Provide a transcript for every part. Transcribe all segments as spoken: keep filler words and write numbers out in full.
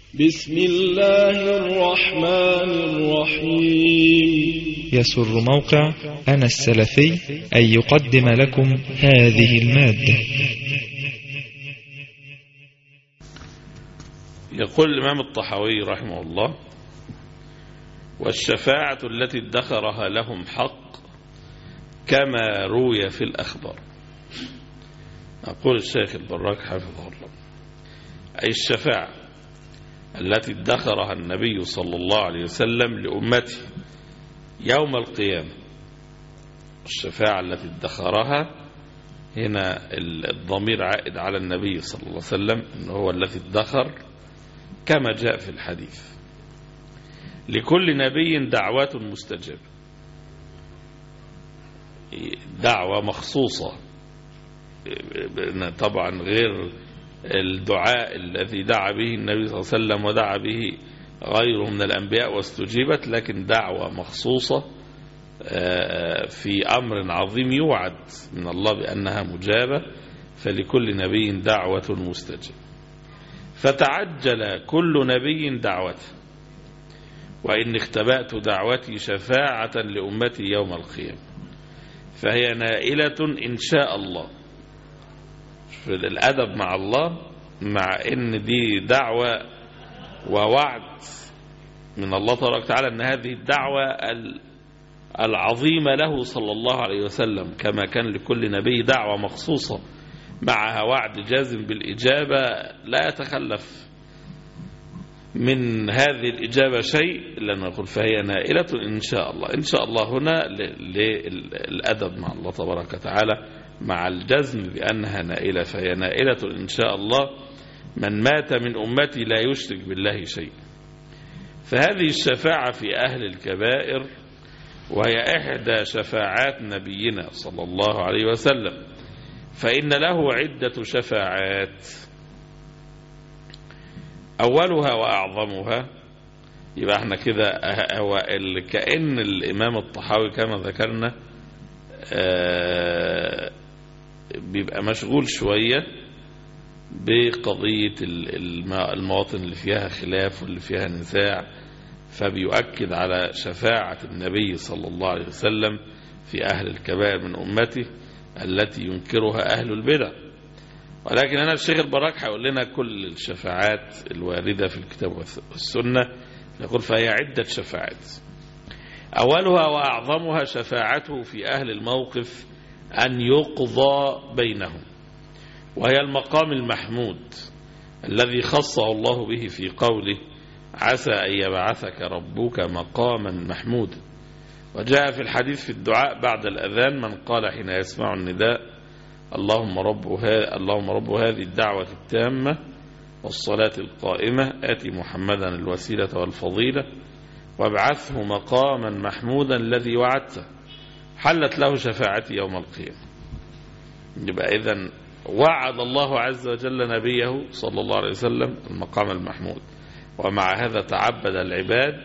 بسم الله الرحمن الرحيم. يسر موقع أنا السلفي أن يقدم لكم هذه المادة. يقول الإمام الطحاوي رحمه الله: والشفاعة التي ادخرها لهم حق كما روي في الأخبار. أقول الشيخ البراك حفظه الله: أي الشفاعة التي ادخرها النبي صلى الله عليه وسلم لأمته يوم القيامة. الشفاعة التي ادخرها هنا الضمير عائد على النبي صلى الله عليه وسلم، إنه هو الذي ادخر كما جاء في الحديث. لكل نبي دعوات مستجابة، دعوة مخصوصة طبعا غير الدعاء الذي دعا به النبي صلى الله عليه وسلم ودعا به غيره من الأنبياء واستجيبت، لكن دعوة مخصوصة في أمر عظيم يوعد من الله بأنها مجابة. فلكل نبي دعوة مستجابة، فتعجل كل نبي دعوته، وإن اختبأت دعوتي شفاعة لأمتي يوم القيامة فهي نائلة إن شاء الله. في الأدب مع الله، مع إن دي دعوة ووعد من الله تبارك وتعالى أن هذه الدعوة العظيمة له صلى الله عليه وسلم، كما كان لكل نبي دعوة مخصوصة معها وعد جازم بالإجابة لا يتخلف من هذه الإجابة شيء، إلا أن نقول فهي نائلة إن شاء الله. إن شاء الله هنا للأدب مع الله تبارك وتعالى مع الجزم بأنها نائلة، فهي نائلة إن شاء الله من مات من أمتي لا يشرك بالله شيء. فهذه الشفاعة في أهل الكبائر، وهي إحدى شفاعات نبينا صلى الله عليه وسلم، فإن له عدة شفاعات. أولها وأعظمها، يبقى احنا كده هو كأن الإمام الطحاوي كما ذكرنا بيبقى مشغول شوية بقضية المواطن اللي فيها خلاف واللي فيها نزاع، فبيؤكد على شفاعة النبي صلى الله عليه وسلم في أهل الكبائر من أمته التي ينكرها أهل البدع. ولكن أنا الشيخ البراك هيقول لنا كل الشفاعات الواردة في الكتاب والسنة، نقول فهي عدة شفاعات. أولها وأعظمها شفاعته في أهل الموقف أن يقضى بينهم، وهي المقام المحمود الذي خصه الله به في قوله: عسى أن يبعثك ربك مقاما محمودا. وجاء في الحديث في الدعاء بعد الأذان: من قال حين يسمع النداء: اللهم رب, اللهم رب هذه الدعوة التامة والصلاة القائمة آتي محمدا الوسيلة والفضيلة وابعثه مقاما محمودا الذي وعدته، حلت له شفاعتي يوم القيامة. يبقى إذن وعد الله عز وجل نبيه صلى الله عليه وسلم المقام المحمود، ومع هذا تعبد العباد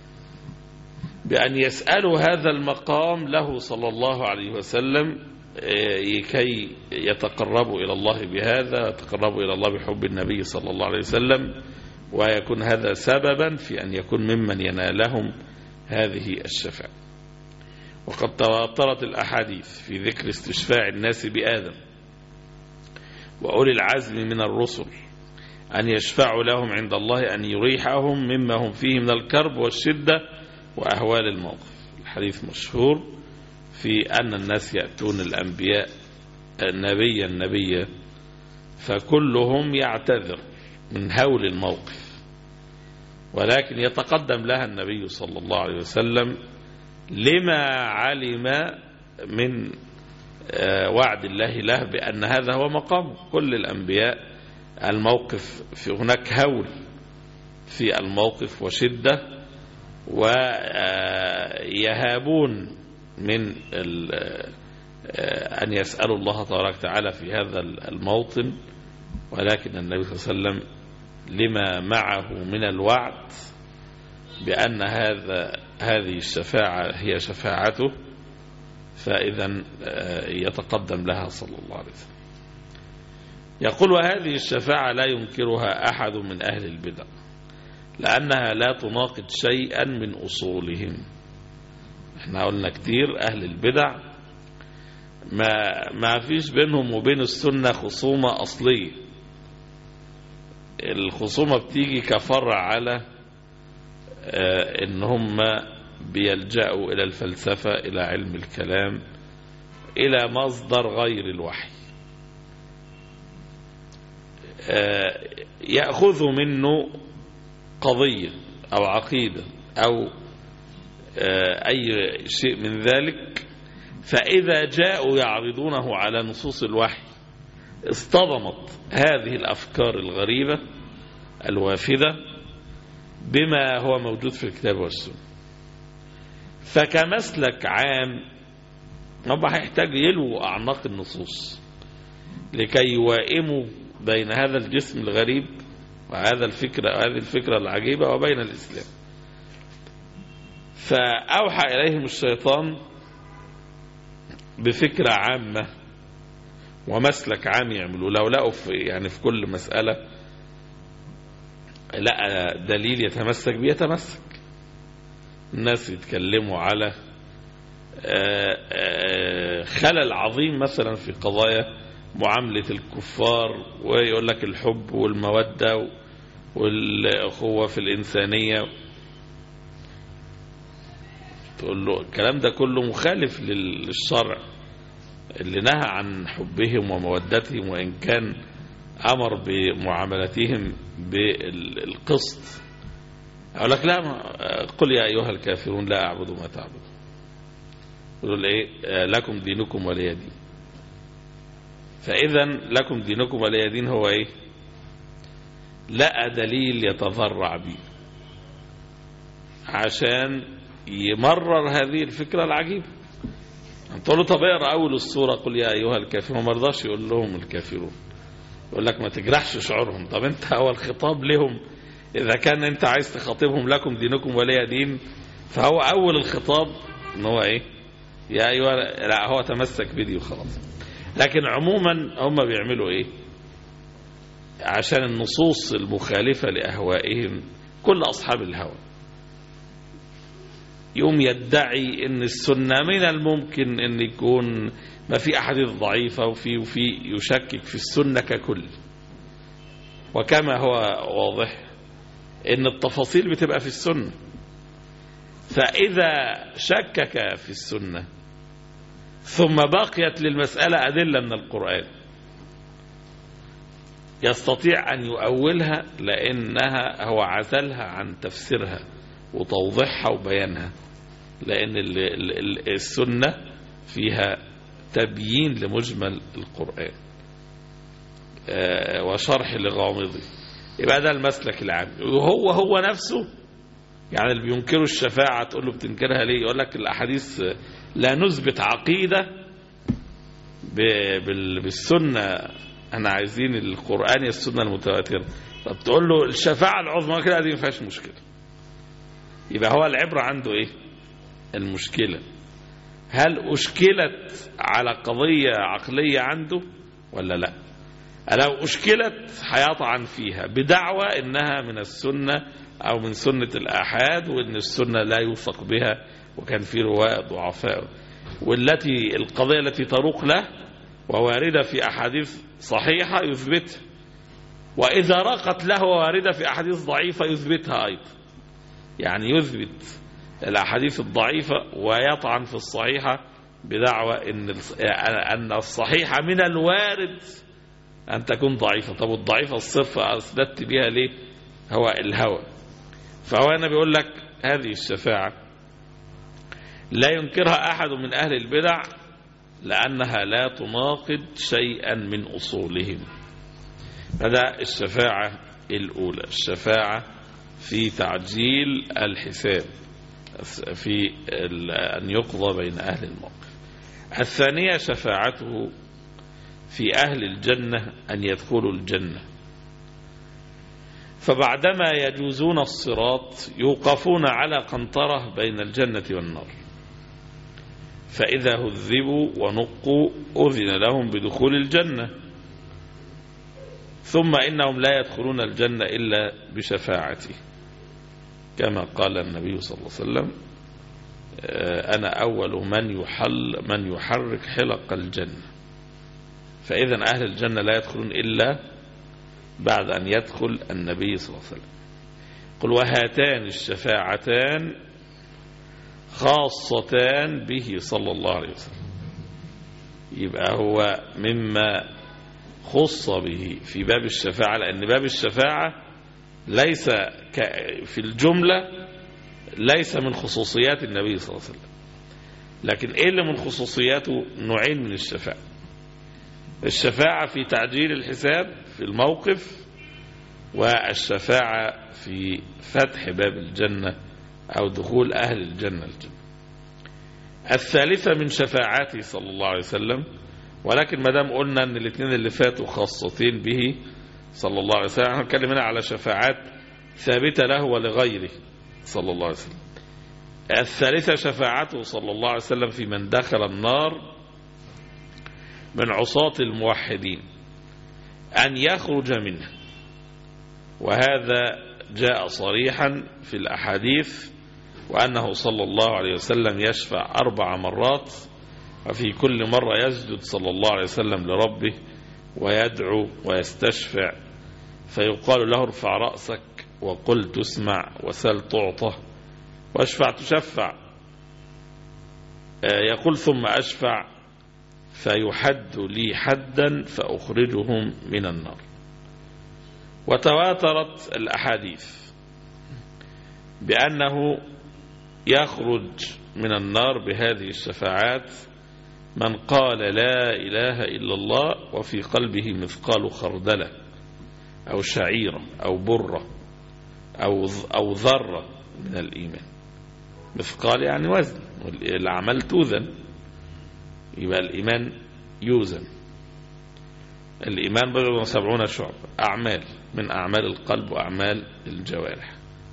بأن يسألوا هذا المقام له صلى الله عليه وسلم كي يتقربوا إلى الله بهذا، يتقربوا إلى الله بحب النبي صلى الله عليه وسلم، ويكون هذا سببا في أن يكون ممن ينالهم هذه الشفاعة. وقد تواترت الأحاديث في ذكر استشفاع الناس بآدم وأولي العزم من الرسل أن يشفعوا لهم عند الله أن يريحهم مما هم فيه من الكرب والشدة وأهوال الموقف. الحديث مشهور في أن الناس يأتون الأنبياء نبيا نبيا فكلهم يعتذر من هول الموقف، ولكن يتقدم لها النبي صلى الله عليه وسلم لما علم من وعد الله له بأن هذا هو مقام كل الأنبياء. الموقف في هناك هول في الموقف وشدة، ويهابون من أن يسألوا الله تبارك وتعالى في هذا الموطن، ولكن النبي صلى الله عليه وسلم لما معه من الوعد بأن هذا هذه الشفاعة هي شفاعته، فإذا يتقدم لها صلى الله عليه وسلم. يقول: وهذه الشفاعة لا ينكرها أحد من أهل البدع، لأنها لا تناقض شيئا من أصولهم. احنا قلنا كتير أهل البدع ما, ما فيش بينهم وبين السنة خصومة أصلية، الخصومة بتيجي كفرع على اه ان هم بيلجأوا إلى الفلسفة، إلى علم الكلام، إلى مصدر غير الوحي، اه يأخذوا منه قضية أو عقيدة أو اه أي شيء من ذلك، فإذا جاءوا يعرضونه على نصوص الوحي اصطدمت هذه الأفكار الغريبة الوافدة بما هو موجود في الكتاب والسنة. فكمسلك عام هم هيحتاج يلووا أعناق النصوص لكي يوائموا بين هذا الجسم الغريب وهذا الفكرة وهذه الفكرة العجيبة وبين الإسلام. فأوحى إليهم الشيطان بفكرة عامة ومسلك عام يعملوا، لو لقوا في يعني في كل مسألة لقى دليل يتمسك بيه يتمسك. الناس يتكلموا على خلل عظيم مثلا في قضايا معاملة الكفار، ويقول لك الحب والمودة والأخوة في الإنسانية، تقول له الكلام ده كله مخالف للشرع اللي نهى عن حبهم ومودتهم، وإن كان أمر بمعاملتهم بالقسط. أقول لك لا، قل يا أيها الكافرون لا أعبد ما تعبدون، يقول إيه لكم دينكم ولي دين. فإذا لكم دينكم ولي دين هو إيه؟ لقى دليل يتضرع به عشان يمرر هذه الفكرة العجيبة. تقول له طب اقرا أول السورة قل يا أيها الكافرون، ما رضاش يقول لهم الكافرون، يقول لك ما تجرحش شعورهم. طب انت هو الخطاب لهم إذا كان انت عايز تخاطبهم لكم دينكم ولي دين، فهو أول الخطاب ان هو ايه؟ يا أيها، لا هو تمسك بدي وخلاص. لكن عموما هم بيعملوا ايه عشان النصوص المخالفة لأهوائهم؟ كل أصحاب الهوى يوم يدعي ان السنة من الممكن ان يكون ما في أحاديث ضعيفة وفي وفي يشكك في السنة ككل، وكما هو واضح ان التفاصيل بتبقى في السنة. فإذا شكك في السنة ثم بقيت للمسألة أدلة من القرآن يستطيع أن يؤولها، لأنها هو عزلها عن تفسيرها وتوضيحها وبيانها، لأن السنة فيها تبيين لمجمل القرآن وشرح لغامضه. يبقى ده المسلك العام. وهو هو نفسه يعني اللي بينكروا الشفاعة تقول له بتنكرها ليه؟ يقول لك الأحاديث لا نثبت عقيدة بالسنة، أنا عايزين القرآن يا السنة المتواترة. طب تقول له الشفاعة العظمى كده دي ما فيهاش مشكلة. يبقى هو العبرة عنده إيه؟ المشكلة هل أشكلت على قضية عقلية عنده ولا لا؟ لو أشكلت هيطعن فيها بدعوى إنها من السنة أو من سنة الآحاد، وإن السنة لا يوثق بها وكان في رواة ضعفاء، والتي القضية التي تروق له وواردة في أحاديث صحيحة يثبتها، وإذا رقت له وواردة في أحاديث ضعيفة يثبتها أيضا. يعني يثبت الأحاديث الضعيفة ويطعن في الصحيحة بدعوى إن أن الصحيحة من الوارد أن تكون ضعيفة. طب الضعيفة الصفة أسددت بها ليه؟ هو الهوى. فهو أنا بيقول لك هذه الشفاعة لا ينكرها أحد من أهل البدع لأنها لا تناقض شيئا من أصولهم. هذا الشفاعة الأولى، الشفاعة في تعجيل الحساب، في أن يقضى بين أهل الموقف. الثانية شفاعته في أهل الجنة أن يدخلوا الجنة، فبعدما يجوزون الصراط يوقفون على قنطرة بين الجنة والنار، فإذا هذبوا ونقوا أذن لهم بدخول الجنة، ثم إنهم لا يدخلون الجنة إلا بشفاعته. كما قال النبي صلى الله عليه وسلم أنا أول من يحل من يحرك حلق الجنة. فإذا أهل الجنة لا يدخلون إلا بعد أن يدخل النبي صلى الله عليه وسلم. قل وهاتان الشفاعتان خاصتان به صلى الله عليه وسلم. يبقى هو مما خص به في باب الشفاعة، لأن باب الشفاعة ليس في الجملة ليس من خصوصيات النبي صلى الله عليه وسلم، لكن إيه اللي من خصوصياته؟ نوعين من الشفاعة. الشفاعة في تعجيل الحساب في الموقف، والشفاعة في فتح باب الجنة أو دخول أهل الجنة الجنة. الثالثة من شفاعاته صلى الله عليه وسلم، ولكن ما دام قلنا أن الاثنين اللي فاتوا خاصتين به صلى الله عليه وسلم، هنتكلم هنا على شفاعات ثابتة له ولغيره صلى الله عليه وسلم. الثالثة شفاعته صلى الله عليه وسلم في من دخل النار من عصاة الموحدين أن يخرج منه، وهذا جاء صريحا في الأحاديث، وأنه صلى الله عليه وسلم يشفع أربع مرات، وفي كل مرة يسجد صلى الله عليه وسلم لربه ويدعو ويستشفع، فيقال له ارفع رأسك وقل تسمع وسل تعطى واشفع تشفع. يقول ثم أشفع فيحد لي حدا فأخرجهم من النار. وتواترت الأحاديث بأنه يخرج من النار بهذه الشفاعات من قال لا إله إلا الله وفي قلبه مثقال خردلة أو شعيرة أو برة أو أو ذرة من الإيمان. مثقال يعني وزن، والأعمال توزن، يبقى الإيمان يوزن. الإيمان بضع وسبعون شعب، أعمال من أعمال القلب وأعمال الجوارح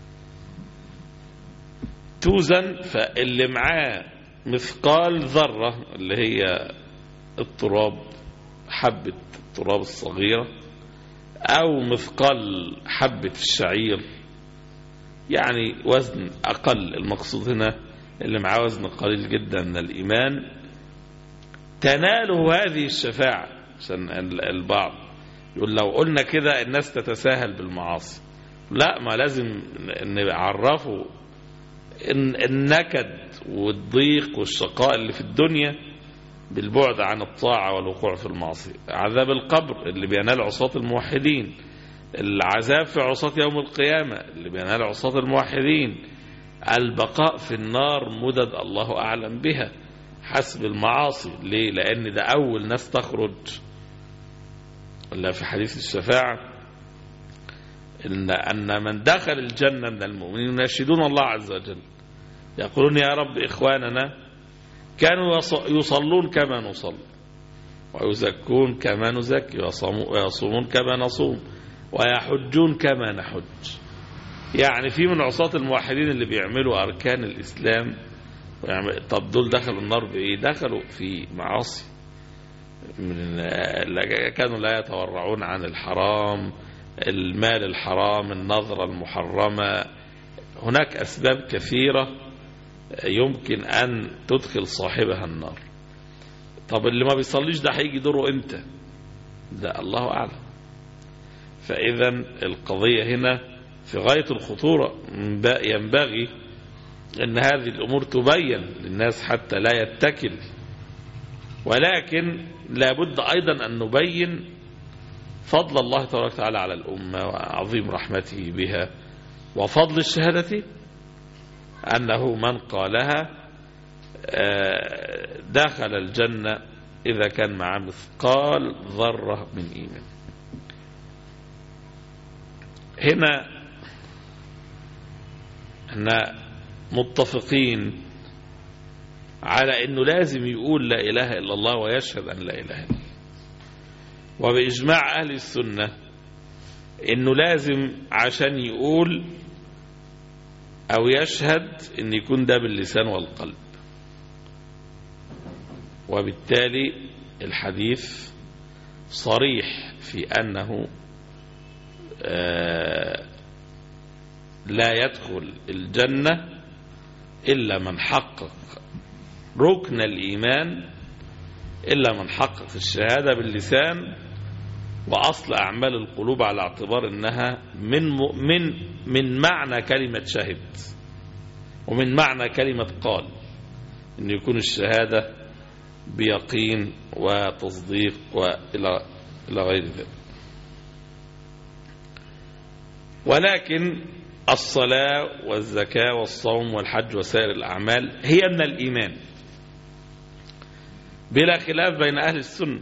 توزن. فاللي معاه مثقال ذرة اللي هي التراب، حبة التراب الصغيرة، أو مثقال حبة الشعير، يعني وزن أقل. المقصود هنا اللي معاه وزن قليل جدا من الإيمان تناله هذه الشفاعة. عشان البعض يقول لو قلنا كده الناس تتساهل بالمعاصي، لا، ما لازم نعرفه إن النكد والضيق والشقاء اللي في الدنيا بالبعد عن الطاعة والوقوع في المعصية، عذاب القبر اللي بينال عصاة الموحدين، العذاب في عصاة يوم القيامة اللي بينال عصاة الموحدين، البقاء في النار مدد الله أعلم بها حسب المعاصي. ليه؟ لأن ده أول ناس تخرج. إلا في حديث الشفاعة إن أن من دخل الجنة من المؤمنين يناشدون الله عز وجل يقولون يا رب إخواننا كانوا يصلون كما نصلي ويزكون كما نزكي ويصومون كما نصوم ويحجون كما نحج. يعني في من عصاة الموحدين اللي بيعملوا أركان الإسلام، طب دول دخلوا النار بإيه؟ دخلوا في معاصي، كانوا لا يتورعون عن الحرام، المال الحرام، النظرة المحرمة. هناك أسباب كثيرة يمكن أن تدخل صاحبها النار. طب اللي ما بيصليش ده هيجي دوره امتى؟ ده الله أعلم. فإذا القضية هنا في غاية الخطورة. ينبغي أن هذه الأمور تبين للناس حتى لا يتكل، ولكن لابد أيضا أن نبين فضل الله تبارك وتعالى على الأمة وعظيم رحمته بها، وفضل الشهادة أنه من قالها دخل الجنة إذا كان معه مثقال ذرة من إيمان. هنا احنا متفقين على أنه لازم يقول لا إله إلا الله ويشهد أن لا إله إلا الله، وبإجماع أهل السنة أنه لازم عشان يقول أو يشهد أن يكون ده باللسان والقلب. وبالتالي الحديث صريح في أنه لا يدخل الجنة إلا من حقق ركن الإيمان، إلا من حقق الشهادة باللسان وأصل أعمال القلوب على اعتبار أنها من من من معنى كلمة شهد ومن معنى كلمة قال، أن يكون الشهادة بيقين وتصديق وإلى إلى غير ذلك. ولكن الصلاة والزكاة والصوم والحج وسائر الأعمال هي من الإيمان بلا خلاف بين أهل السنة،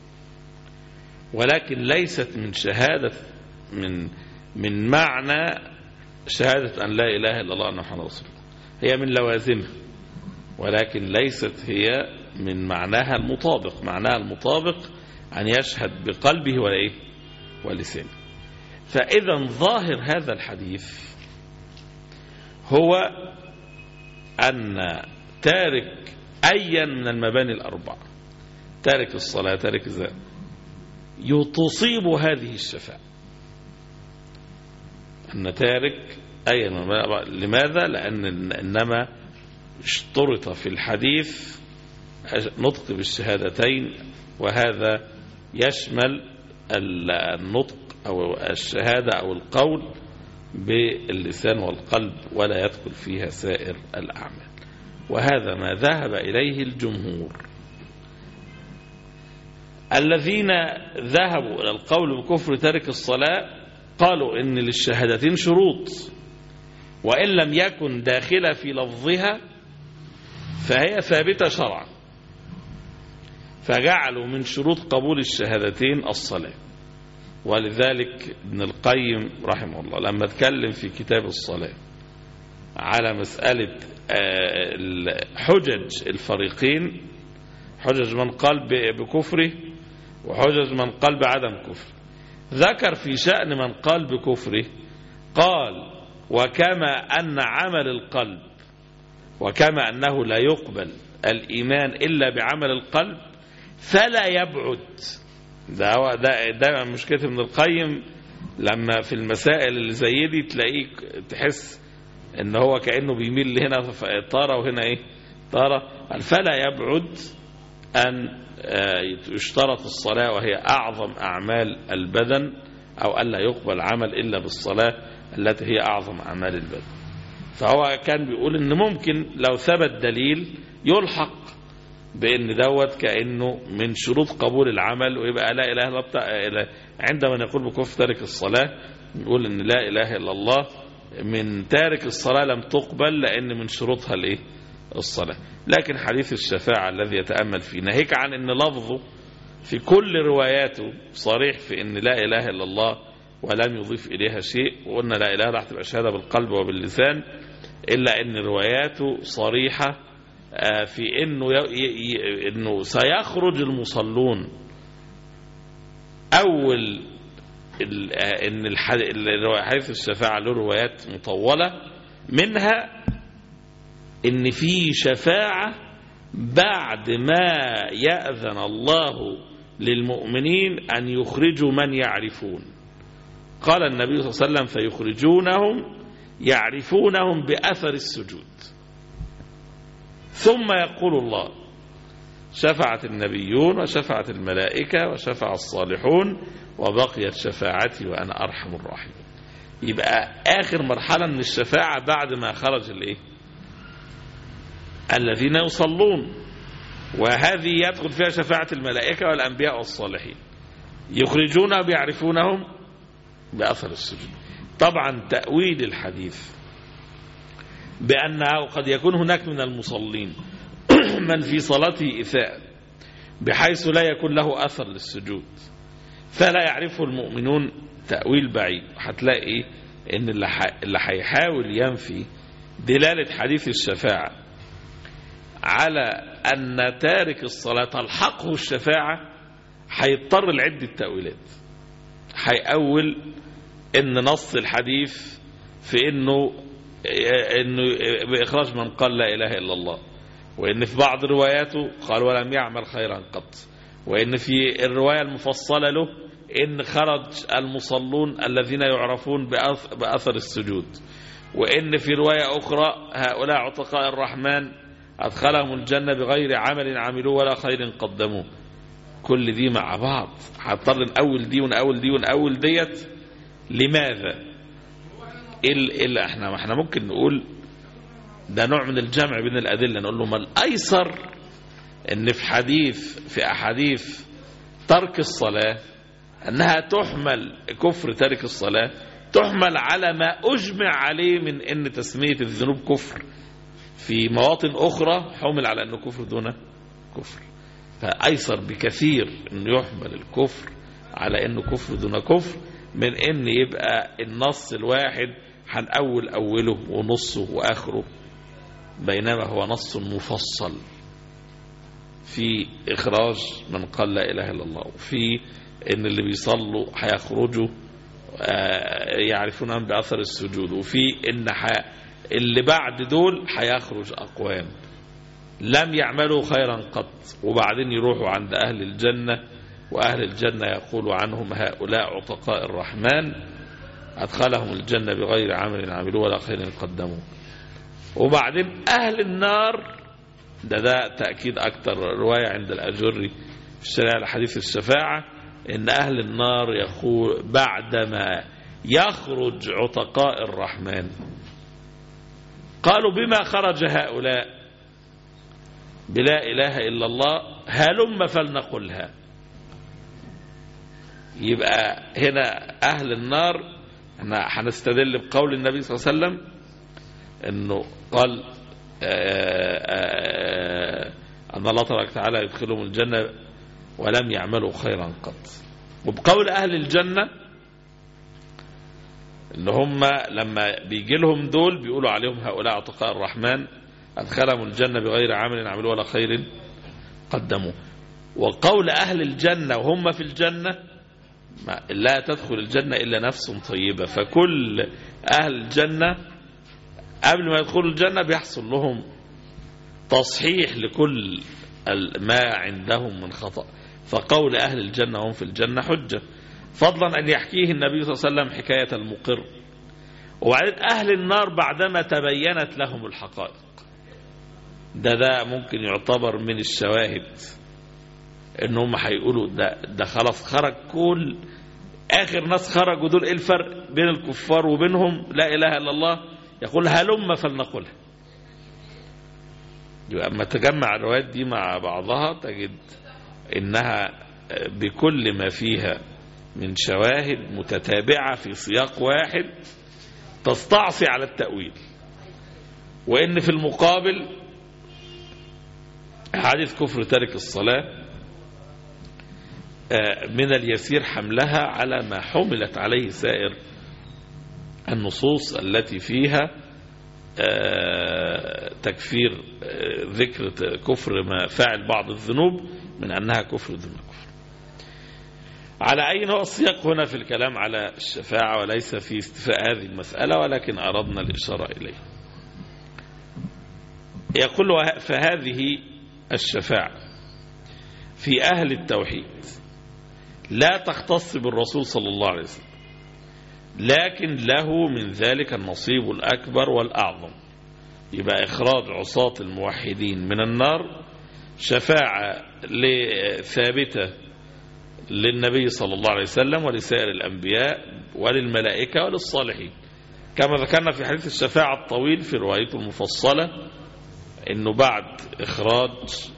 ولكن ليست من شهادة من من معنى شهادة أن لا إله إلا الله أن محمد رسول الله، هي من لوازمها ولكن ليست هي من معناها المطابق. معناها المطابق أن يشهد بقلبه ولا إيه ولسانه. فإذا ظاهر هذا الحديث هو أن تارك أيا من المباني الأربعة، تارك الصلاة تارك الزكاة، يتصيب هذه الشفاعة. أن تارك أيا من المباني الأربعة، لماذا؟ لأن إنما اشترط في الحديث نطق بالشهادتين، وهذا يشمل النطق أو الشهادة أو القول باللسان والقلب، ولا يدخل فيها سائر الأعمال. وهذا ما ذهب إليه الجمهور. الذين ذهبوا إلى القول بكفر تارك الصلاة قالوا إن للشهادتين شروط، وإن لم يكن داخلة في لفظها فهي ثابتة شرعا، فجعلوا من شروط قبول الشهادتين الصلاة. ولذلك ابن القيم رحمه الله لما اتكلم في كتاب الصلاة على مسألة حجج الفريقين، حجج من قال بكفره وحجج من قال بعدم كفره، ذكر في شأن من قال بكفره قال: وكما أن عمل القلب وكما أنه لا يقبل الإيمان إلا بعمل القلب فلا يبعد. ده, ده, ده مشكلة ابن القيم لما في المسائل اللي زي دي تلاقيك تحس ان هو كأنه بيميل هنا طارة وهنا ايه طارة. فلا يبعد أن يشترط الصلاة وهي أعظم أعمال البدن، أو ألا يقبل عمل إلا بالصلاة التي هي أعظم أعمال البدن. فهو كان بيقول إن ممكن لو ثبت دليل يلحق بأن دوت كأنه من شروط قبول العمل، ويبقى لا إله إلا الله. عندما نقول بكفر تارك الصلاة نقول إن لا إله إلا الله من تارك الصلاة لم تقبل لأن من شروطها الإيه؟ الصلاة. لكن حديث الشفاعة الذي يتأمل فيه ناهيك عن أن لفظه في كل رواياته صريح في أن لا إله إلا الله ولم يضيف إليها شيء، وقلنا لا إله راح تبقى شهادة بالقلب وباللسان، إلا أن رواياته صريحة في أنه, إنه سيخرج المصلون أول أن حديث الشفاعة له روايات مطولة، منها إن في شفاعة بعد ما يأذن الله للمؤمنين أن يخرجوا من يعرفون. قال النبي صلى الله عليه وسلم: فيخرجونهم يعرفونهم بأثر السجود. ثم يقول الله: شفعت النبيون وشفعت الملائكة وشفع الصالحون وبقيت شفاعتي وأنا أرحم الراحمين. يبقى آخر مرحلة من الشفاعة بعد ما خرج الإيه؟ الذين يصلون، وهذه يدخل فيها شفاعة الملائكة والأنبياء والصالحين، يخرجون بيعرفونهم بأثر السجود. طبعا تأويل الحديث بأنه قد يكون هناك من المصلين من في صلاته إساءة بحيث لا يكون له أثر للسجود فلا يعرفه المؤمنون، تأويل بعيد. هتلاقي إن اللي هيحاول ينفي دلالة حديث الشفاعة على أن تارك الصلاة تلحقه الشفاعة هيضطر لعدة تأويلات. هيأول إن نص الحديث في إنه إنه بإخراج من قال لا إله إلا الله، وإن في بعض رواياته قال ولم يعمل خيرا قط، وإن في الرواية المفصلة له إن خرج المصلون الذين يعرفون بأثر السجود، وإن في رواية أخرى هؤلاء عتقاء الرحمن أدخلهم الجنة بغير عمل عملوه ولا خير قدموه. كل دي مع بعض هنضطر نأول دي ونأول دي ونأول ديت. لماذا؟ إلا احنا احنا ممكن نقول ده نوع من الجمع بين الأدلة، نقول له ما الأيسر إن في حديث في أحاديث ترك الصلاة أنها تحمل كفر ترك الصلاة تحمل على ما أجمع عليه من أن تسمية الذنوب كفر، في مواطن أخرى حمل على أنه كفر دون كفر. فأيسر بكثير أنه يحمل الكفر على أنه كفر دون كفر من أن يبقى النص الواحد هنأول أوله ونصه وآخره، بينما هو نص مفصل في إخراج من قال لا إله إلا الله، وفي إن اللي بيصلوا هيخرجوا يعرفون بأثر السجود، وفي إن اللي بعد دول هيخرج أقوام لم يعملوا خيرا قط، وبعدين يروحوا عند أهل الجنة، وأهل الجنة يقول عنهم هؤلاء عتقاء الرحمن أدخلهم الجنة بغير عمل عملوه ولا خير قدموه. وبعدين أهل النار، ده ده تأكيد أكتر رواية عند الأجري في الشريعة لحديث الشفاعة، إن أهل النار يقول بعدما يخرج عتقاء الرحمن قالوا بما خرج هؤلاء؟ بلا إله إلا الله، هلم فلنقلها. يبقى هنا أهل النار احنا هنستدل بقول النبي صلى الله عليه وسلم انه قال أن الله تبارك وتعالى يدخلهم الجنة ولم يعملوا خيرا قط. وبقول أهل الجنة إن هم لما بيجي لهم دول بيقولوا عليهم هؤلاء عتقاء الرحمن أدخلهم الجنة بغير عمل عملوا ولا خير قدموا. وقول أهل الجنة وهم في الجنة لا تدخل الجنة إلا نفس طيبة. فكل أهل الجنة قبل ما يدخلوا الجنة بيحصل لهم تصحيح لكل ما عندهم من خطأ. فقول أهل الجنة هم في الجنة حجة، فضلا أن يحكيه النبي صلى الله عليه وسلم حكاية المقر. وبعدين أهل النار بعدما تبينت لهم الحقائق، ده ده ممكن يعتبر من الشواهد إنهم هيقولوا ده, ده خلاص خرج كل آخر ناس خرجوا دول. إيه الفرق بين الكفار وبينهم؟ لا إله إلا الله. يقول هلم فلنقلها. يبقى أما تجمع الروايات دي مع بعضها تجد إنها بكل ما فيها من شواهد متتابعة في سياق واحد تستعصي على التأويل. وإن في المقابل حديث كفر تارك الصلاة من اليسير حملها على ما حملت عليه سائر النصوص التي فيها تكفير ذكر كفر ما فاعل بعض الذنوب من أنها كفر دون كفر. على أي نوع السياق هنا في الكلام على الشفاعة وليس في استفاء هذه المسألة، ولكن أردنا الإشارة إليه. يقول فهذه الشفاعة في أهل التوحيد لا تختص بالرسول صلى الله عليه وسلم، لكن له من ذلك النصيب الأكبر والأعظم. يبقى إخراج عصاة الموحدين من النار شفاعة ثابتة للنبي صلى الله عليه وسلم ولسائر الأنبياء وللملائكة وللصالحين، كما ذكرنا في حديث الشفاعة الطويل في روايته المفصلة إنه بعد إخراج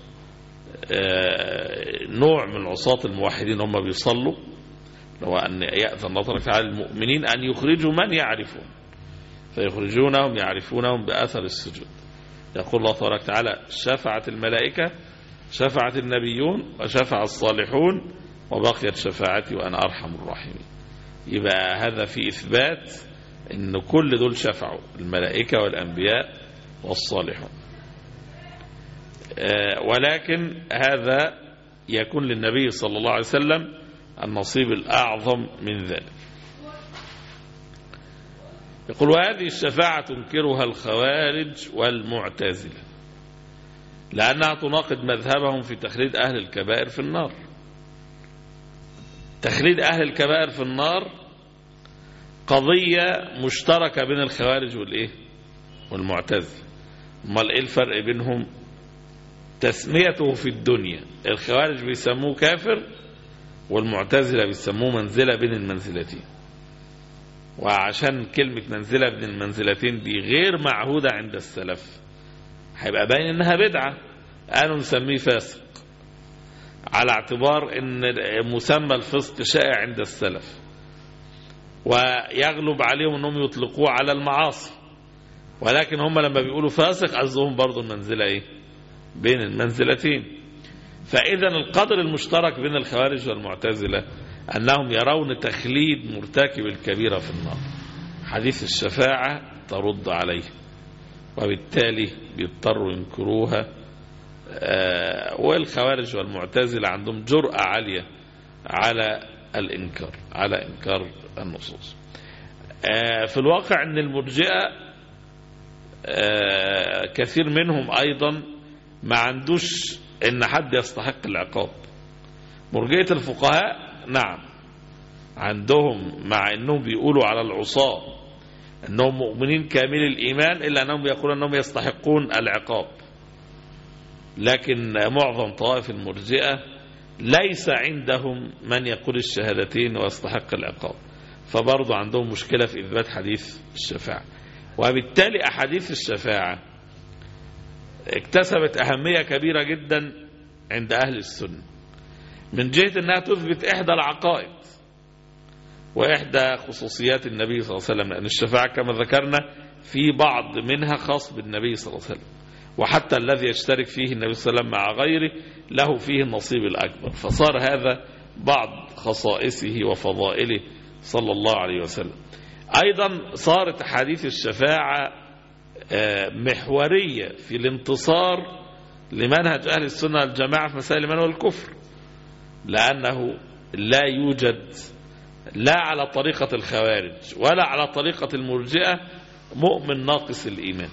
نوع من عصاة الموحدين هم بيصلوا، لو أن يأذن الله تبارك وتعالى المؤمنين أن يخرجوا من يعرفون فيخرجونهم يعرفونهم بأثر السجود. يقول الله تبارك وتعالى شفعت الملائكة، شفعت النبيون، وشفع الصالحون، وبقيت شفاعتي وأنا أرحم الراحمين. يبقى هذا في إثبات أن كل دول شفعوا، الملائكة والأنبياء والصالحون. ولكن هذا يكون للنبي صلى الله عليه وسلم النصيب الأعظم من ذلك. يقول وهذه الشفاعة تنكرها الخوارج والمعتزلة لأنها تناقض مذهبهم في تخليد أهل الكبائر في النار. تخليد أهل الكبائر في النار قضية مشتركة بين الخوارج والإيه والمعتزلة. امال إيه الفرق بينهم؟ تسميته في الدنيا، الخوارج بيسموه كافر والمعتزلة بيسموه منزلة بين المنزلتين. وعشان كلمة منزلة بين المنزلتين دي غير معهودة عند السلف، هيبقى باين انها بدعة، قالوا نسميه فاسق، على اعتبار ان مسمى الفسق شائع عند السلف ويغلب عليهم انهم يطلقوه على المعاصي، ولكن هم لما بيقولوا فاسق قصدهم برضو المنزلة ايه بين المنزلتين. فاذا القدر المشترك بين الخوارج والمعتزلة انهم يرون تخليد مرتكب الكبيرة في النار، حديث الشفاعة ترد عليه، وبالتالي بيضطروا ينكروها. آه والخوارج والمعتزلة عندهم جرأة عالية على الإنكار على إنكار النصوص. آه في الواقع أن المرجئة آه كثير منهم أيضا ما عندوش أن حد يستحق العقاب. مرجئة الفقهاء نعم عندهم، مع أنهم بيقولوا على العصاة أنهم مؤمنين كامل الإيمان، إلا أنهم يقولون أنهم يستحقون العقاب. لكن معظم طوائف المرجئة ليس عندهم من يقول الشهادتين ويستحق العقاب، فبرضو عندهم مشكلة في إثبات حديث الشفاعة. وبالتالي أحاديث الشفاعة اكتسبت أهمية كبيرة جدا عند أهل السنة، من جهة أنها تثبت إحدى العقائد وإحدى خصوصيات النبي صلى الله عليه وسلم، لأن الشفاعة كما ذكرنا في بعض منها خاص بالنبي صلى الله عليه وسلم، وحتى الذي يشترك فيه النبي صلى الله عليه وسلم مع غيره له فيه النصيب الأكبر، فصار هذا بعض خصائصه وفضائله صلى الله عليه وسلم. أيضا صارت حديث الشفاعة محورية في الانتصار لمنهج أهل السنة والجماعة في مسائل الإيمان والكفر، لأنه لا يوجد لا على طريقة الخوارج ولا على طريقة المرجئة مؤمن ناقص الإيمان.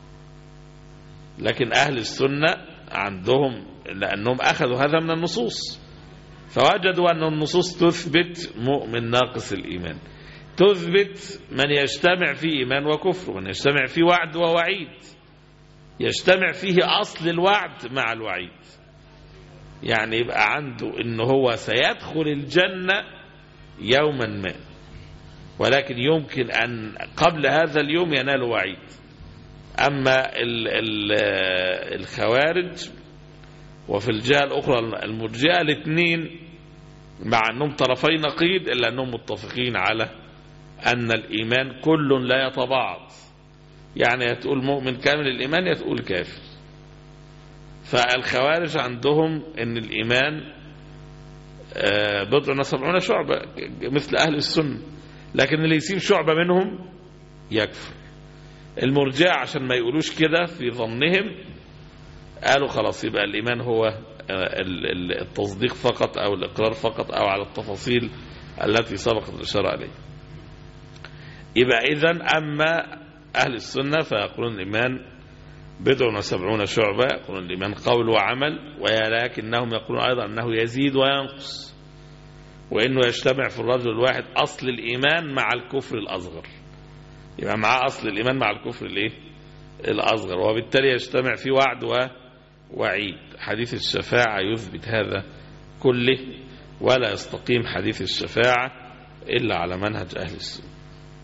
لكن أهل السنة عندهم، لأنهم أخذوا هذا من النصوص، فوجدوا أن النصوص تثبت مؤمن ناقص الإيمان، تثبت من يجتمع فيه إيمان وكفر، ومن يجتمع فيه وعد ووعيد، يجتمع فيه أصل الوعد مع الوعيد. يعني يبقى عنده إنه هو سيدخل الجنة يوما ما، ولكن يمكن أن قبل هذا اليوم ينال وعيد. أما ال ال الخوارج وفي الجهة الأخرى المرجئة الاثنين مع أنهم طرفي نقيض، إلا أنهم متفقين على أن الإيمان كل لا يتباعض، يعني يتقول مؤمن كامل الإيمان يتقول كافر. فالخوارج عندهم أن الإيمان بضع وسبعون شعبة مثل أهل السنة، لكن اللي يسيب شعبة منهم يكفر. المرجئة عشان ما يقولوش كده في ظنهم قالوا خلاص يبقى الإيمان هو التصديق فقط أو الإقرار فقط أو على التفاصيل التي سبقت الإشارة عليه. يبقى إذن أما أهل السنة فيقولون الإيمان بضع وسبعون شعبة، يقولون الإيمان قول وعمل، ولكنهم يقولون أيضا أنه يزيد وينقص، وإنه يجتمع في الرجل الواحد أصل الإيمان مع الكفر الأصغر، يبقى معاه أصل الإيمان مع الكفر الإيه؟ الأصغر، وبالتالي يجتمع في وعد ووعيد. حديث الشفاعة يثبت هذا كله، ولا يستقيم حديث الشفاعة إلا على منهج أهل السنة.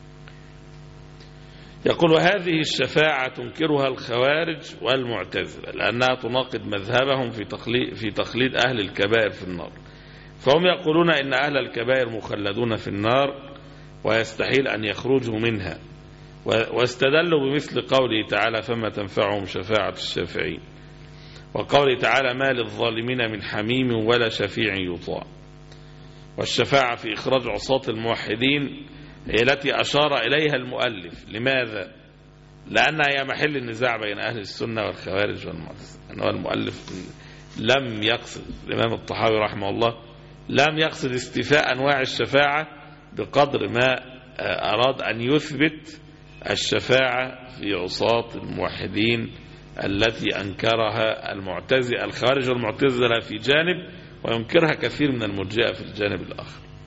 يقول وهذه الشفاعة تنكرها الخوارج والمعتزلة لأنها تناقض مذهبهم في تخليد, في تخليد أهل الكبائر في النار، فهم يقولون إن أهل الكبائر مخلدون في النار ويستحيل أن يخرجوا منها، واستدلوا بمثل قوله تعالى فما تنفعهم شفاعة الشافعين، وقوله تعالى ما للظالمين من حميم ولا شفيع يطاع. والشفاعة في إخراج عصاة الموحدين هي التي أشار إليها المؤلف. لماذا؟ لأنها هي محل النزاع بين أهل السنة والخوارج والمعتزلة. أنه المؤلف لم يقصد، الإمام الطحاوي رحمه الله لم يقصد استيفاء أنواع الشفاعة بقدر ما أراد أن يثبت الشفاعة في عصاة الموحدين التي أنكرها المعتزلة الخوارج والمعتزلة في جانب، وينكرها كثير من المرجئة في الجانب الآخر.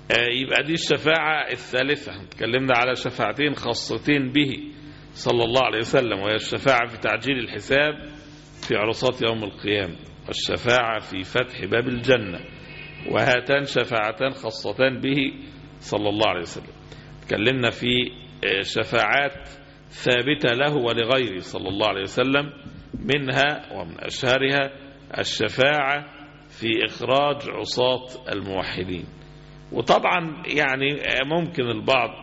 يبقى دي الشفاعة الثالثة. تكلمنا على شفاعتين خاصتين به صلى الله عليه وسلم، وهي الشفاعة في تعجيل الحساب في عرصات يوم القيامة، والشفاعة في فتح باب الجنة، وهاتان شفاعتان خاصتان به صلى الله عليه وسلم. تكلمنا في شفاعات ثابتة له ولغيره صلى الله عليه وسلم، منها ومن أشهرها الشفاعة في إخراج عصاة الموحدين. وطبعا يعني ممكن البعض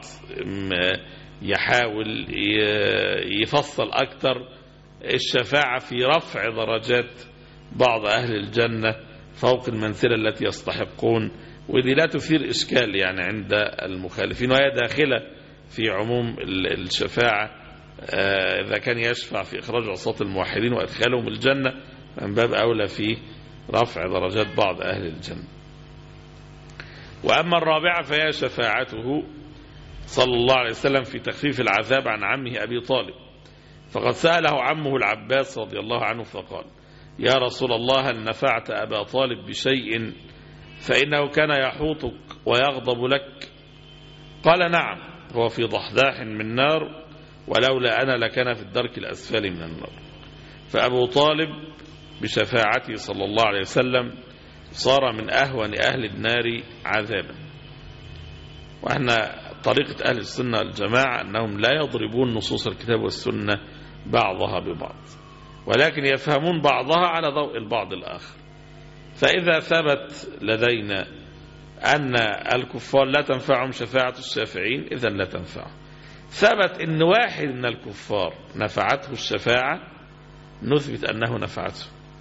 يحاول يفصل أكثر الشفاعة في رفع درجات بعض أهل الجنة فوق المنزلة التي يستحقون، ودي لا تثير إشكال يعني عند المخالفين، وهي داخلة في عموم الشفاعة. إذا كان يشفع في إخراج عصاة الموحدين وإدخالهم الجنة، من باب أولى في رفع درجات بعض أهل الجنة. وأما الرابعة فهي شفاعته صلى الله عليه وسلم في تخفيف العذاب عن عمه أبي طالب، فقد سأله عمه العباس رضي الله عنه فقال: يا رسول الله، هل نفعت أبا طالب بشيء فإنه كان يحوطك ويغضب لك؟ قال: نعم، هو في ضحضاح من نار، ولولا أنا لكان في الدرك الأسفل من النار. فأبو طالب بشفاعته صلى الله عليه وسلم صار من أهون أهل النار عذابا. وإحنا طريقة أهل السنة والجماعة أنهم لا يضربون نصوص الكتاب والسنة بعضها ببعض، ولكن يفهمون بعضها على ضوء البعض الآخر. فإذا ثبت لدينا أن الكفار لا تنفعهم شفاعة الشافعين، إذن لا تنفع. ثبت أن واحد من الكفار نفعته الشفاعة، نثبت أنه نفعته.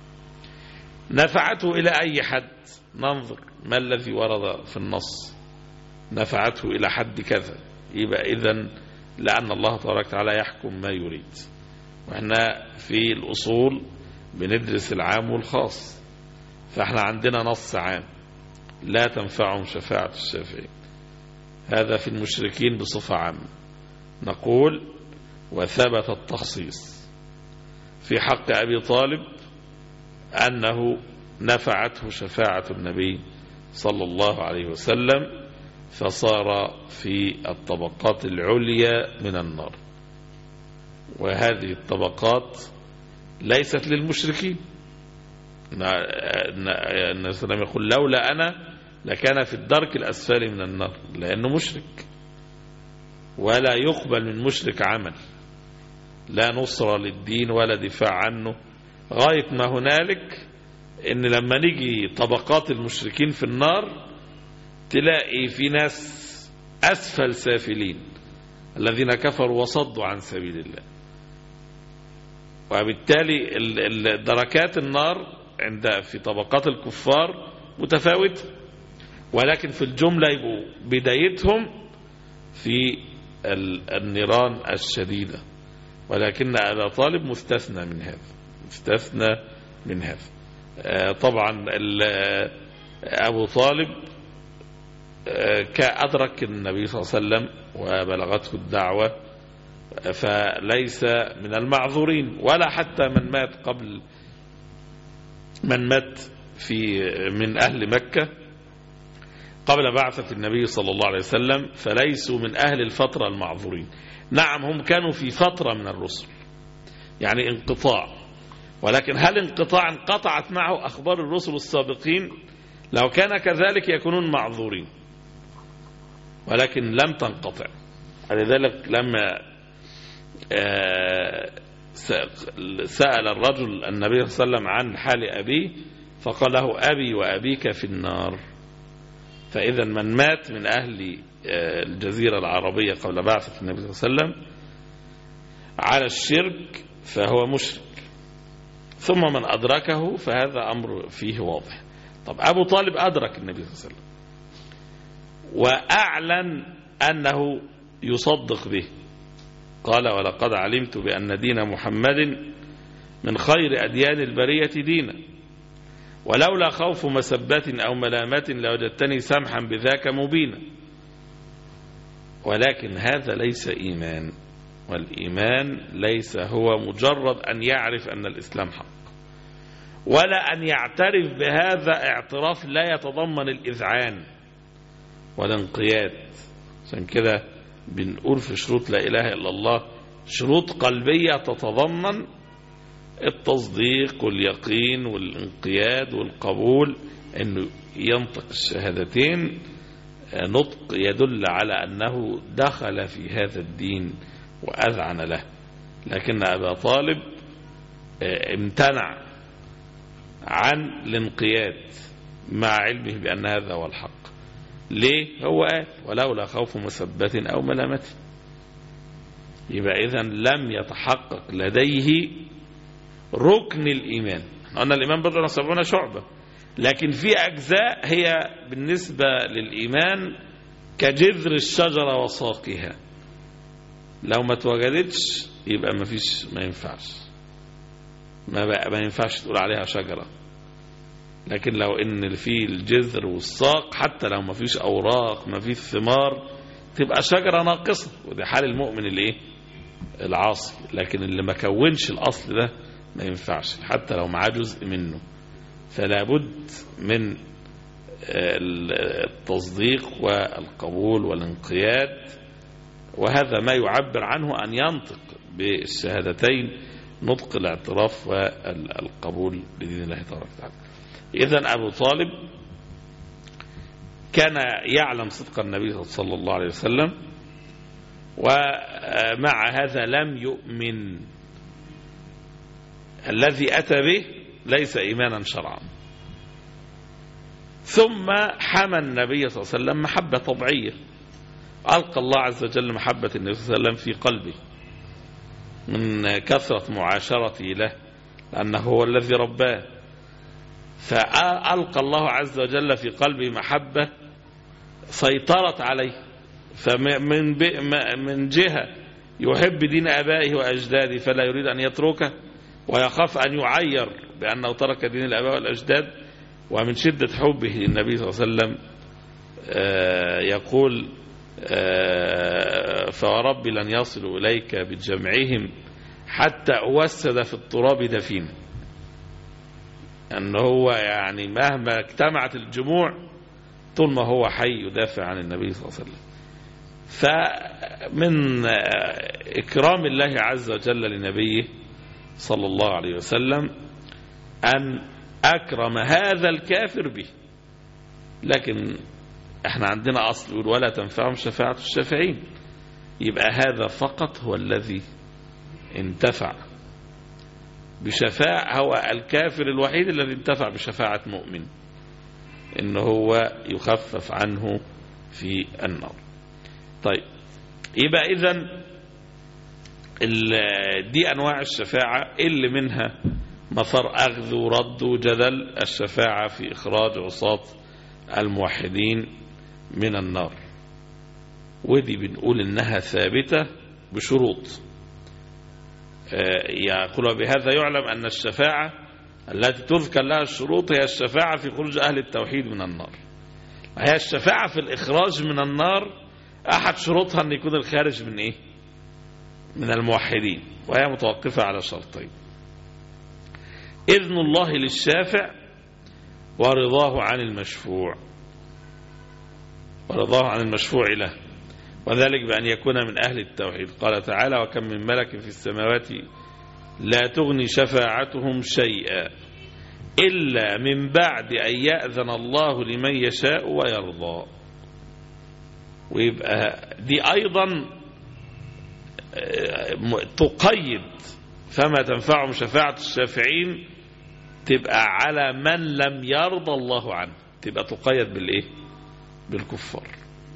نفعته إلى أي حد؟ ننظر ما الذي ورد في النص. نفعته إلى حد كذا، يبقى إذن لأن الله تبارك وتعالى يحكم ما يريد. وإحنا في الأصول بندرس العام والخاص، فإحنا عندنا نص عام لا تنفعهم شفاعة الشافعين، هذا في المشركين بصفة عامة. نقول وثبت التخصيص في حق أبي طالب أنه نفعته شفاعة النبي صلى الله عليه وسلم، فصار في الطبقات العليا من النار. وهذه الطبقات ليست للمشركين. النبي صلى الله عليه وسلم يقول: لولا أنا لكان في الدرك الأسفل من النار، لأنه مشرك، ولا يقبل من مشرك عمل، لا نصر للدين ولا دفاع عنه. غاية ما هنالك إن لما نيجي طبقات المشركين في النار تلاقي في ناس أسفل سافلين الذين كفروا وصدوا عن سبيل الله، وبالتالي دركات النار عند في طبقات الكفار متفاوتة، ولكن في الجملة يبقوا بدايتهم في النيران الشديدة. ولكن أبا طالب مستثنى من هذا، مستثنى من هذا. طبعا أبو طالب كأدرك النبي صلى الله عليه وسلم وبلغته الدعوة، فليس من المعذورين، ولا حتى من مات قبل من مات في من أهل مكة قبل بعثة النبي صلى الله عليه وسلم، فليسوا من أهل الفترة المعذورين. نعم، هم كانوا في فترة من الرسل، يعني انقطاع، ولكن هل انقطاع انقطعت معه أخبار الرسل السابقين؟ لو كان كذلك يكونون معذورين، ولكن لم تنقطع. لذلك لما سأل الرجل النبي صلى الله عليه وسلم عن حال أبيه فقال له: أبي وأبيك في النار. فإذا من مات من أهل الجزيرة العربية قبل بعثة النبي صلى الله عليه وسلم على الشرك فهو مشرك، ثم من أدركه فهذا أمر فيه واضح. طب أبو طالب أدرك النبي صلى الله عليه وسلم وأعلن أنه يصدق به، قال: ولقد علمت بأن دين محمد من خير أديان البرية دينا، ولولا خوف مسبات أو ملامة لوجدتني سمحا بذاك مبينا. ولكن هذا ليس إيمان، والإيمان ليس هو مجرد أن يعرف أن الإسلام حق، ولا أن يعترف بهذا اعتراف لا يتضمن الإذعان، والانقياد. عشان كده بنقول في شروط لا إله إلا الله شروط قلبية تتضمن التصديق واليقين والانقياد والقبول، أنه ينطق الشهادتين نطق يدل على أنه دخل في هذا الدين وأذعن له. لكن أبا طالب امتنع عن الانقياد مع علمه بأن هذا هو الحق. ليه؟ هو قال ولولا خوف مسبة أو ملامة. يبقى إذن لم يتحقق لديه ركن الإيمان. أن الإيمان بضع وسبعون شعبة، لكن في أجزاء هي بالنسبة للإيمان كجذر الشجرة وساقها، لو ما توجدتش يبقى ما فيش، ما ينفعش، ما, بقى ما ينفعش تقول عليها شجرة. لكن لو ان في الجذر والساق حتى لو ما فيش أوراق ما فيش ثمار تبقى شجرة ناقصة، وده حال المؤمن الايه العاصي. لكن اللي ما كونش الأصل ده ما ينفعش حتى لو معاه جزء منه. فلا بد من التصديق والقبول والانقياد، وهذا ما يعبر عنه أن ينطق بالشهادتين نطق الاعتراف والقبول بدين الله تبارك وتعالى. إذن أبو طالب كان يعلم صدق النبي صلى الله عليه وسلم، ومع هذا لم يؤمن. الذي أتى به ليس إيمانا شرعا. ثم حمى النبي صلى الله عليه وسلم محبة طبيعية، ألقى الله عز وجل محبة النبي صلى الله عليه وسلم في قلبه من كثرة معاشرته له، لأنه هو الذي رباه. فألقى الله عز وجل في قلبه محبة سيطرت عليه. فمن من جهة يحب دين آبائه وأجداده فلا يريد أن يتركه، ويخاف أن يعير بأنه ترك دين الآباء والأجداد. ومن شدة حبه للنبي صلى الله عليه وسلم يقول فوربي لن يصلوا إليك بجمعهم حتى أوسد في التراب دفين. أنه هو يعني مهما اجتمعت الجموع طول ما هو حي يدافع عن النبي صلى الله عليه وسلم. فمن إكرام الله عز وجل لنبيه صلى الله عليه وسلم أن أكرم هذا الكافر به. لكن احنا عندنا أصل ولا تنفعهم شفاعة الشافعين، يبقى هذا فقط هو الذي انتفع بشفاعة، هو الكافر الوحيد الذي انتفع بشفاعة مؤمن، إنه هو يخفف عنه في النار. طيب يبقى إذن دي أنواع الشفاعة اللي منها مثار أخذ ورد وجدل. الشفاعة في إخراج عصاة الموحدين من النار، ودي بنقول إنها ثابتة بشروط. يقول بهذا يعلم أن الشفاعة التي تذكر لها الشروط هي الشفاعة في خروج أهل التوحيد من النار. هي الشفاعة في الإخراج من النار أحد شروطها أن يكون الخارج من إيه؟ من الموحدين، وهي متوقفة على شرطين: إذن الله للشافع ورضاه عن المشفوع ورضاه عن المشفوع له، وذلك بأن يكون من أهل التوحيد. قال تعالى: وكم من ملك في السماوات لا تغني شفاعتهم شيئا إلا من بعد أن يأذن الله لمن يشاء ويرضى. ويبقى دي أيضا تقيد، فما تنفعهم شفاعة الشافعين تبقى على من لم يرضى الله عنه، تبقى تقيد بالإيه؟ بالكفار.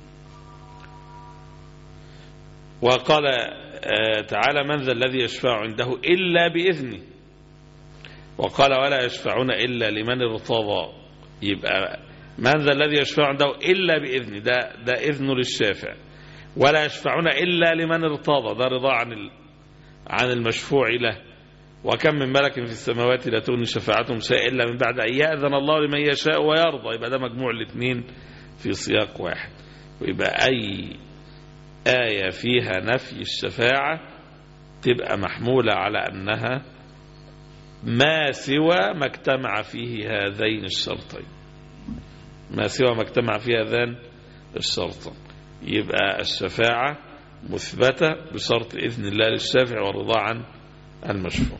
وقال تعالى: من ذا الذي يشفع عنده إلا بإذنه. وقال: ولا يشفعون إلا لمن ارتضى. يبقى من ذا الذي يشفع عنده إلا بإذنه، ده, ده إذن للشافع. ولا يشفعون إلا لمن ارتضى، ده رضا عن عن المشفوع له. وكم من ملك في السماوات لا تغني شفاعتهم شيئا إلا من بعد أن يأذن الله لمن يشاء ويرضى. يبقى ده مجموع الاثنين في سياق واحد. ويبقى أي آية فيها نفي الشفاعة تبقى محمولة على أنها ما سوى ما اجتمع فيه هذين الشرطين، ما سوى ما اجتمع فيه هذان الشرط. يبقى الشفاعة مثبتة بشرط إذن الله للشافع والرضا عن المشفوع.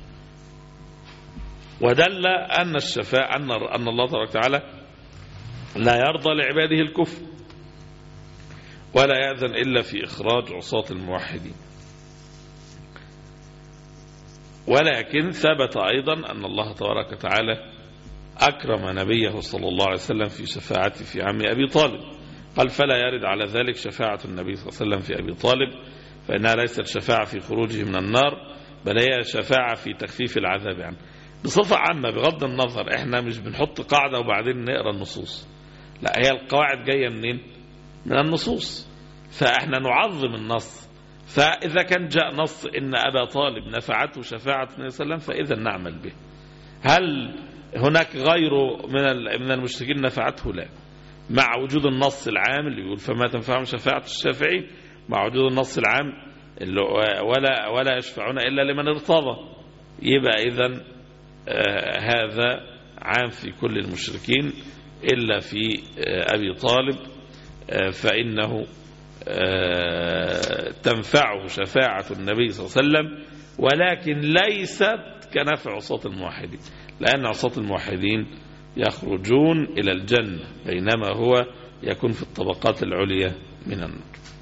ودل أن الشفاعة أن أن الله تبارك وتعالى لا يرضى لعباده الكفر ولا يأذن إلا في إخراج عصاة الموحدين. ولكن ثبت أيضا أن الله تبارك وتعالى أكرم نبيه صلى الله عليه وسلم في شفاعته في عم أبي طالب، قال فلا يرد على ذلك شفاعة النبي صلى الله عليه وسلم في أبي طالب، فإنها ليست شفاعة في خروجه من النار، بل هي شفاعة في تخفيف العذاب عنه. بصفة عامة بغض النظر احنا مش بنحط قاعدة وبعدين نقرأ النصوص، لا، هي القواعد جاية منين؟ من النصوص، فاحنا نعظم النص. فإذا كان جاء نص إن أبا طالب نفعته شفاعة النبي صلى الله عليه وسلم فإذا نعمل به. هل هناك غيره من من المشركين نفعته؟ لا، مع وجود النص العام اللي يقول فما تنفعهم شفاعة الشافعين، مع وجود النص العام اللي ولا ولا يشفعون إلا لمن ارتضى. يبقى إذن آه هذا عام في كل المشركين إلا في آه أبي طالب، آه فإنه آه تنفعه شفاعة النبي صلى الله عليه وسلم، ولكن ليست كنفع عصاة الموحدين، لأن عصاة الموحدين يخرجون إلى الجنة بينما هو يكون في الطبقات العليا من النار.